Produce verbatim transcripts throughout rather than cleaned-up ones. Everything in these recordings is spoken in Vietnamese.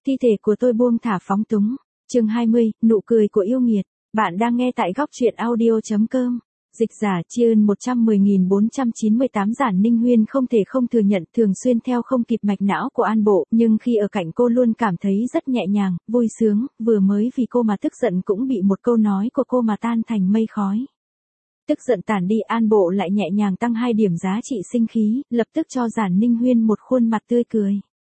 Thi thể của tôi buông thả phóng túng. Chương hai mươi, nụ cười của yêu nghiệt. Bạn đang nghe tại góc truyện audio chấm com. Dịch giả Tri Ân một trăm mười nghìn bốn trăm chín mươi tám. Giản Ninh Huyên không thể không thừa nhận thường xuyên theo không kịp mạch não của An Bộ, nhưng khi ở cạnh cô luôn cảm thấy rất nhẹ nhàng, vui sướng, vừa mới vì cô mà tức giận cũng bị một câu nói của cô mà tan thành mây khói. Tức giận tản đi, An Bộ lại nhẹ nhàng tăng hai điểm giá trị sinh khí, lập tức cho Giản Ninh Huyên một khuôn mặt tươi cười.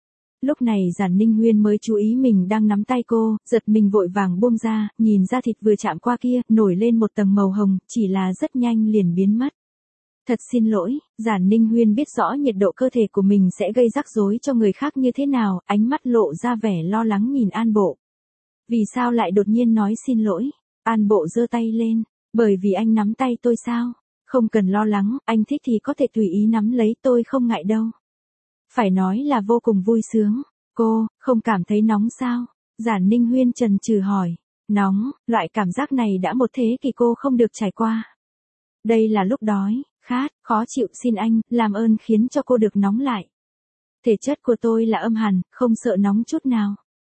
Lúc này Giản Ninh Huyên mới chú ý mình đang nắm tay cô, giật mình vội vàng buông ra, nhìn da thịt vừa chạm qua kia, nổi lên một tầng màu hồng, chỉ là rất nhanh liền biến mất. Thật xin lỗi, Giản Ninh Huyên biết rõ nhiệt độ cơ thể của mình sẽ gây rắc rối cho người khác như thế nào, ánh mắt lộ ra vẻ lo lắng nhìn An Bộ. Vì sao lại đột nhiên nói xin lỗi? An Bộ giơ tay lên, bởi vì anh nắm tay tôi sao? Không cần lo lắng, anh thích thì có thể tùy ý nắm lấy, tôi không ngại đâu. Phải nói là vô cùng vui sướng. Cô, không cảm thấy nóng sao? Giản Ninh Huyên chần chừ hỏi. Nóng, loại cảm giác này đã một thế kỷ cô không được trải qua. Đây là lúc đói, khát, khó chịu, xin anh, làm ơn khiến cho cô được nóng lại. Thể chất của tôi là âm hàn, không sợ nóng chút nào.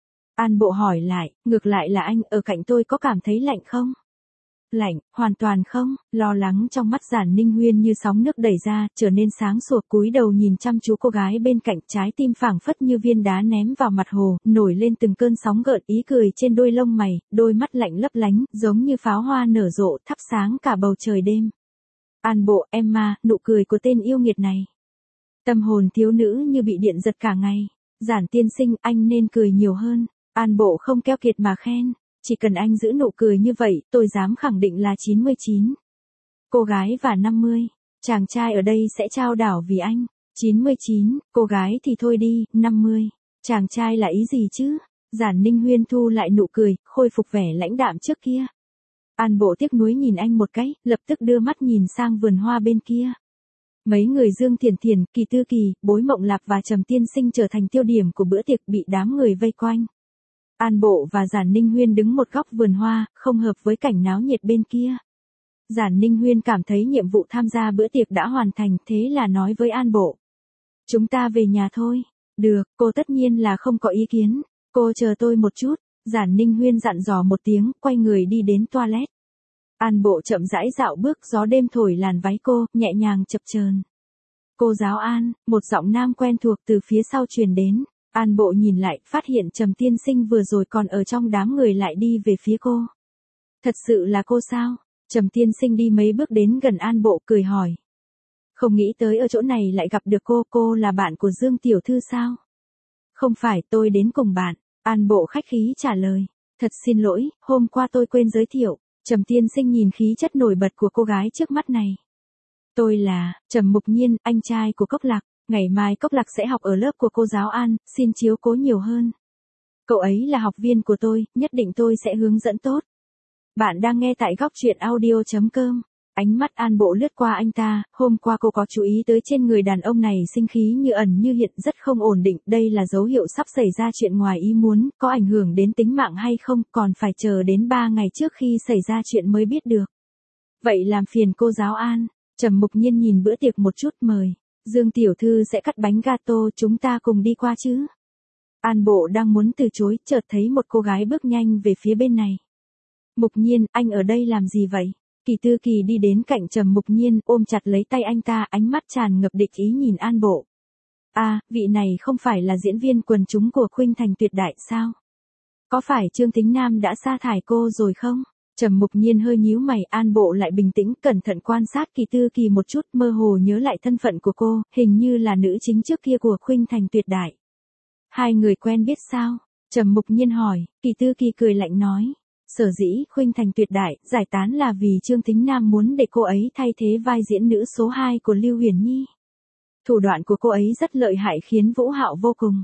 An Bộ hỏi lại, ngược lại là anh, ở cạnh tôi có cảm thấy lạnh không? Lạnh, hoàn toàn không. Lo lắng trong mắt Giản Ninh Huyên như sóng nước đẩy ra, trở nên sáng sủa, cúi đầu nhìn chăm chú cô gái bên cạnh, trái tim phảng phất như viên đá ném vào mặt hồ, nổi lên từng cơn sóng gợn, ý cười trên đôi lông mày, đôi mắt lạnh lấp lánh, giống như pháo hoa nở rộ, thắp sáng cả bầu trời đêm. An Bộ, em ma, nụ cười của tên yêu nghiệt này. Tâm hồn thiếu nữ như bị điện giật cả ngày. Giản tiên sinh, anh nên cười nhiều hơn. An Bộ không keo kiệt mà khen. Chỉ cần anh giữ nụ cười như vậy, tôi dám khẳng định là chín mươi chín. Cô gái và năm mươi. Chàng trai ở đây sẽ trao đảo vì anh. chín mươi chín, cô gái thì thôi đi, năm mươi. Chàng trai là ý gì chứ? Giản Ninh Huyên thu lại nụ cười, khôi phục vẻ lãnh đạm trước kia. An Bộ tiếc nuối nhìn anh một cái, lập tức đưa mắt nhìn sang vườn hoa bên kia. Mấy người Dương Thiển Thiển, Kỳ Tư Kỳ, Bối Mộng Lạp và Trầm Tiên Sinh trở thành tiêu điểm của bữa tiệc, bị đám người vây quanh. An Bộ và Giản Ninh Huyên đứng một góc vườn hoa, không hợp với cảnh náo nhiệt bên kia. Giản Ninh Huyên cảm thấy nhiệm vụ tham gia bữa tiệc đã hoàn thành, thế là nói với An Bộ. Chúng ta về nhà thôi. Được, cô tất nhiên là không có ý kiến. Cô chờ tôi một chút. Giản Ninh Huyên dặn dò một tiếng, quay người đi đến toilet. An Bộ chậm rãi dạo bước, gió đêm thổi làn váy cô, nhẹ nhàng chập chờn. Cô giáo An, một giọng nam quen thuộc từ phía sau truyền đến. An Bộ nhìn lại, phát hiện Trầm Tiên Sinh vừa rồi còn ở trong đám người lại đi về phía cô. Thật sự là cô sao? Trầm Tiên Sinh đi mấy bước đến gần An Bộ, cười hỏi. Không nghĩ tới ở chỗ này lại gặp được cô, cô là bạn của Dương Tiểu Thư sao? Không phải, tôi đến cùng bạn. An Bộ khách khí trả lời. Thật xin lỗi, hôm qua tôi quên giới thiệu. Trầm Tiên Sinh nhìn khí chất nổi bật của cô gái trước mắt này. Tôi là, Trầm Mục Nhiên, anh trai của Cốc Lạc. Ngày mai Cốc Lạc sẽ học ở lớp của cô giáo An, xin chiếu cố nhiều hơn. Cậu ấy là học viên của tôi, nhất định tôi sẽ hướng dẫn tốt. Bạn đang nghe tại góc truyện audio chấm com. Ánh mắt An Bộ lướt qua anh ta, hôm qua cô có chú ý tới trên người đàn ông này sinh khí như ẩn như hiện, rất không ổn định, đây là dấu hiệu sắp xảy ra chuyện ngoài ý muốn, có ảnh hưởng đến tính mạng hay không, còn phải chờ đến ba ngày trước khi xảy ra chuyện mới biết được. Vậy làm phiền cô giáo An. Trầm Mục Nhiên nhìn bữa tiệc một chút, mời. Dương Tiểu Thư sẽ cắt bánh gato, chúng ta cùng đi qua chứ. An Bộ đang muốn từ chối, chợt thấy một cô gái bước nhanh về phía bên này. Mục Nhiên, anh ở đây làm gì vậy? Kỳ Tư Kỳ đi đến cạnh Trầm Mục Nhiên, ôm chặt lấy tay anh ta, ánh mắt tràn ngập địch ý nhìn An Bộ. À, vị này không phải là diễn viên quần chúng của Khuynh Thành Tuyệt Đại sao? Có phải Trương Tính Nam đã sa thải cô rồi không? Trầm Mục Nhiên hơi nhíu mày, An Bộ lại bình tĩnh, cẩn thận quan sát Kỳ Tư Kỳ một chút, mơ hồ nhớ lại thân phận của cô, hình như là nữ chính trước kia của Khuynh Thành Tuyệt Đại. Hai người quen biết sao? Trầm Mục Nhiên hỏi. Kỳ Tư Kỳ cười lạnh nói. Sở dĩ Khuynh Thành Tuyệt Đại giải tán là vì Trương Tính Nam muốn để cô ấy thay thế vai diễn nữ số hai của Lưu Huyền Nhi. Thủ đoạn của cô ấy rất lợi hại khiến Vũ Hạo vô cùng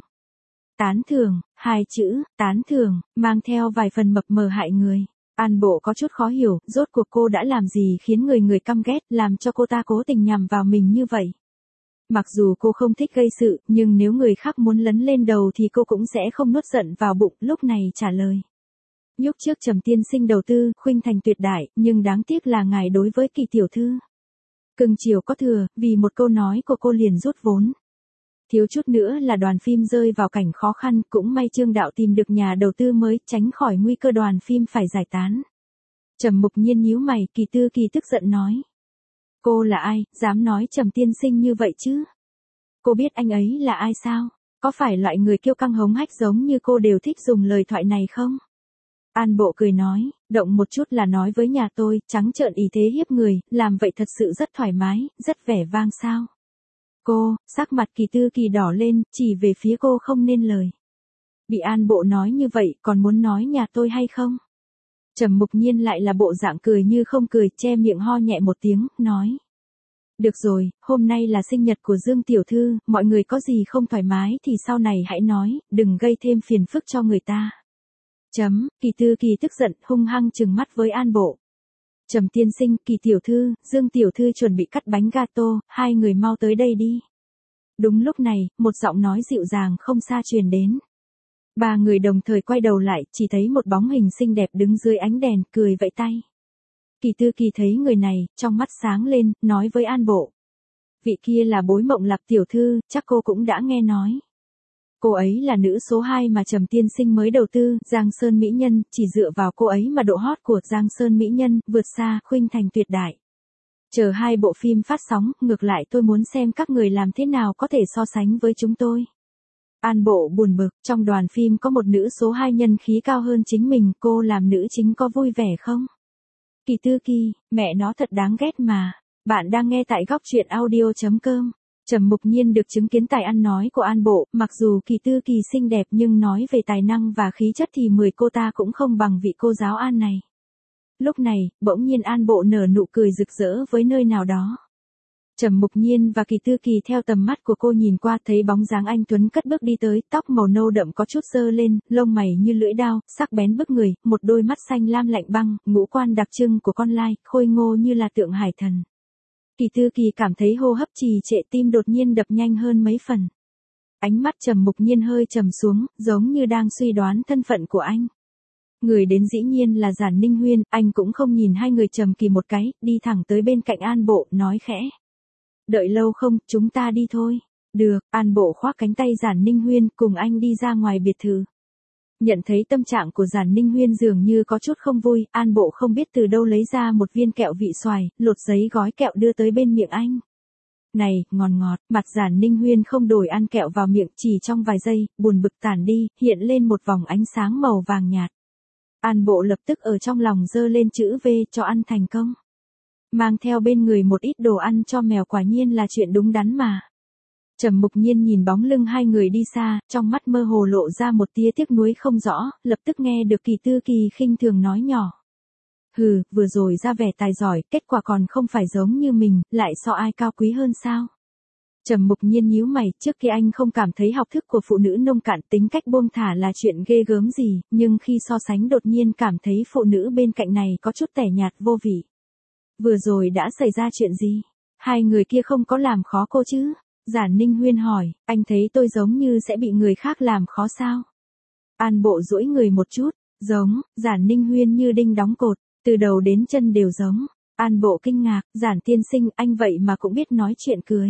tán thưởng, hai chữ, tán thưởng, mang theo vài phần mập mờ hại người. An Bộ có chút khó hiểu, rốt cuộc cô đã làm gì khiến người người căm ghét, làm cho cô ta cố tình nhằm vào mình như vậy. Mặc dù cô không thích gây sự, nhưng nếu người khác muốn lấn lên đầu thì cô cũng sẽ không nuốt giận vào bụng, lúc này trả lời. Lúc trước Trầm Tiên Sinh đầu tư, Khuynh Thành Tuyệt Đại, nhưng đáng tiếc là ngài đối với Kỳ Tiểu Thư cưng chiều có thừa, vì một câu nói của cô liền rút vốn. Thiếu chút nữa là đoàn phim rơi vào cảnh khó khăn, cũng may Trương đạo tìm được nhà đầu tư mới, tránh khỏi nguy cơ đoàn phim phải giải tán. Trầm Mục Nhiên nhíu mày, Kỳ Tư Kỳ tức giận nói. Cô là ai, dám nói Trầm tiên sinh như vậy chứ? Cô biết anh ấy là ai sao? Có phải loại người kiêu căng hống hách giống như cô đều thích dùng lời thoại này không? An Bộ cười nói, động một chút là nói với nhà tôi, trắng trợn ý thế hiếp người, làm vậy thật sự rất thoải mái, rất vẻ vang sao? Cô, sắc mặt Kỳ Tư Kỳ đỏ lên, chỉ về phía cô không nên lời. Bị An Bộ nói như vậy, còn muốn nói nhà tôi hay không? Trầm Mục Nhiên lại là bộ dạng cười như không cười, che miệng ho nhẹ một tiếng, nói. Được rồi, hôm nay là sinh nhật của Dương Tiểu Thư, mọi người có gì không thoải mái thì sau này hãy nói, đừng gây thêm phiền phức cho người ta. Chấm, Kỳ Tư Kỳ tức giận, hung hăng trừng mắt với An Bộ. Trầm tiên sinh, Kỳ Tiểu Thư, Dương Tiểu Thư chuẩn bị cắt bánh gato, hai người mau tới đây đi. Đúng lúc này, một giọng nói dịu dàng không xa truyền đến. Ba người đồng thời quay đầu lại, chỉ thấy một bóng hình xinh đẹp đứng dưới ánh đèn, cười vẫy tay. Kỳ Tư Kỳ thấy người này, trong mắt sáng lên, nói với An Bộ. Vị kia là Bối Mộng Lạc Tiểu Thư, chắc cô cũng đã nghe nói. Cô ấy là nữ số hai mà Trầm tiên sinh mới đầu tư, Giang Sơn Mỹ Nhân, chỉ dựa vào cô ấy mà độ hot của Giang Sơn Mỹ Nhân, vượt xa, khuynh thành tuyệt đại. Chờ hai bộ phim phát sóng, ngược lại tôi muốn xem các người làm thế nào có thể so sánh với chúng tôi. An Bộ buồn bực, trong đoàn phim có một nữ số hai nhân khí cao hơn chính mình, cô làm nữ chính có vui vẻ không? Kỳ Tư Kỳ, mẹ nó thật đáng ghét mà. Bạn đang nghe tại góc truyện audio chấm com. Trầm Mục Nhiên được chứng kiến tài ăn nói của An Bộ, mặc dù Kỳ Tư Kỳ xinh đẹp nhưng nói về tài năng và khí chất thì mười cô ta cũng không bằng vị cô giáo An này. Lúc này, bỗng nhiên An Bộ nở nụ cười rực rỡ với nơi nào đó. Trầm Mục Nhiên và Kỳ Tư Kỳ theo tầm mắt của cô nhìn qua thấy bóng dáng anh tuấn cất bước đi tới, tóc màu nâu đậm có chút xơ lên, lông mày như lưỡi dao, sắc bén bức người, một đôi mắt xanh lam lạnh băng, ngũ quan đặc trưng của con lai, khôi ngô như là tượng hải thần. Kỳ Tư Kỳ cảm thấy hô hấp trì trệ, tim đột nhiên đập nhanh hơn mấy phần. Ánh mắt Trầm Mục Nhiên hơi trầm xuống, giống như đang suy đoán thân phận của anh. Người đến dĩ nhiên là Giản Ninh Huyên, anh cũng không nhìn hai người Trầm Kỳ một cái, đi thẳng tới bên cạnh An Bộ, nói khẽ. Đợi lâu không, chúng ta đi thôi. Được, An Bộ khoác cánh tay Giản Ninh Huyên, cùng anh đi ra ngoài biệt thự. Nhận thấy tâm trạng của Giản Ninh Huyên dường như có chút không vui, An Bộ không biết từ đâu lấy ra một viên kẹo vị xoài, lột giấy gói kẹo đưa tới bên miệng anh. Này, ngọt ngọt, mặt Giản Ninh Huyên không đổi ăn kẹo vào miệng, chỉ trong vài giây, buồn bực tản đi, hiện lên một vòng ánh sáng màu vàng nhạt. An Bộ lập tức ở trong lòng giơ lên chữ V cho ăn thành công. Mang theo bên người một ít đồ ăn cho mèo quả nhiên là chuyện đúng đắn mà. Trầm Mục Nhiên nhìn bóng lưng hai người đi xa, trong mắt mơ hồ lộ ra một tia tiếc nuối không rõ, lập tức nghe được Kỳ Tư Kỳ khinh thường nói nhỏ. Hừ, vừa rồi ra vẻ tài giỏi, kết quả còn không phải giống như mình, lại so ai cao quý hơn sao? Trầm Mục Nhiên nhíu mày, trước kia anh không cảm thấy học thức của phụ nữ nông cạn, tính cách buông thả là chuyện ghê gớm gì, nhưng khi so sánh đột nhiên cảm thấy phụ nữ bên cạnh này có chút tẻ nhạt vô vị. Vừa rồi đã xảy ra chuyện gì? Hai người kia không có làm khó cô chứ? Giản Ninh Huyên hỏi, anh thấy tôi giống như sẽ bị người khác làm khó sao? An Bộ duỗi người một chút, giống, Giản Ninh Huyên như đinh đóng cột, từ đầu đến chân đều giống. An Bộ kinh ngạc, Giản tiên sinh, anh vậy mà cũng biết nói chuyện cười.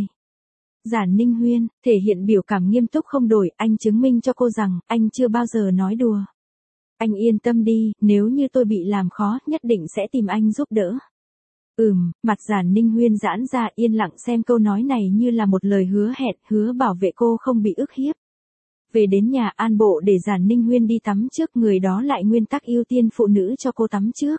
Giản Ninh Huyên, thể hiện biểu cảm nghiêm túc không đổi, anh chứng minh cho cô rằng, anh chưa bao giờ nói đùa. Anh yên tâm đi, nếu như tôi bị làm khó, nhất định sẽ tìm anh giúp đỡ. Ừm, mặt Giản Ninh Huyên giãn ra, yên lặng xem câu nói này như là một lời hứa hẹn, hứa bảo vệ cô không bị ức hiếp. Về đến nhà, An Bộ để Giản Ninh Huyên đi tắm trước, người đó lại nguyên tắc ưu tiên phụ nữ cho cô tắm trước.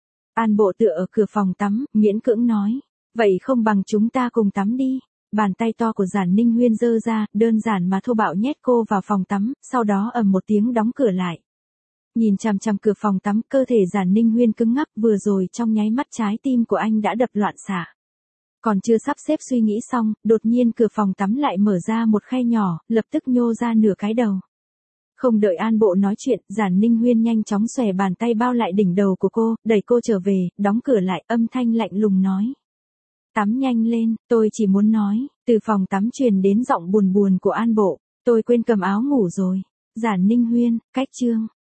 An Bộ tựa ở cửa phòng tắm, miễn cưỡng nói, vậy không bằng chúng ta cùng tắm đi. Bàn tay to của Giản Ninh Huyên giơ ra, đơn giản mà thô bạo nhét cô vào phòng tắm, sau đó ầm một tiếng đóng cửa lại. Nhìn chằm chằm cửa phòng tắm, cơ thể Giản Ninh Huyên cứng ngắc, vừa rồi trong nháy mắt trái tim của anh đã đập loạn xạ. Còn chưa sắp xếp suy nghĩ xong, đột nhiên cửa phòng tắm lại mở ra một khe nhỏ, lập tức nhô ra nửa cái đầu. Không đợi An Bộ nói chuyện, Giản Ninh Huyên nhanh chóng xòe bàn tay bao lại đỉnh đầu của cô, đẩy cô trở về, đóng cửa lại, âm thanh lạnh lùng nói. Tắm nhanh lên, tôi chỉ muốn nói, từ phòng tắm truyền đến giọng buồn buồn của An Bộ, tôi quên cầm áo ngủ rồi. Giản Ninh Huyên, cách chương.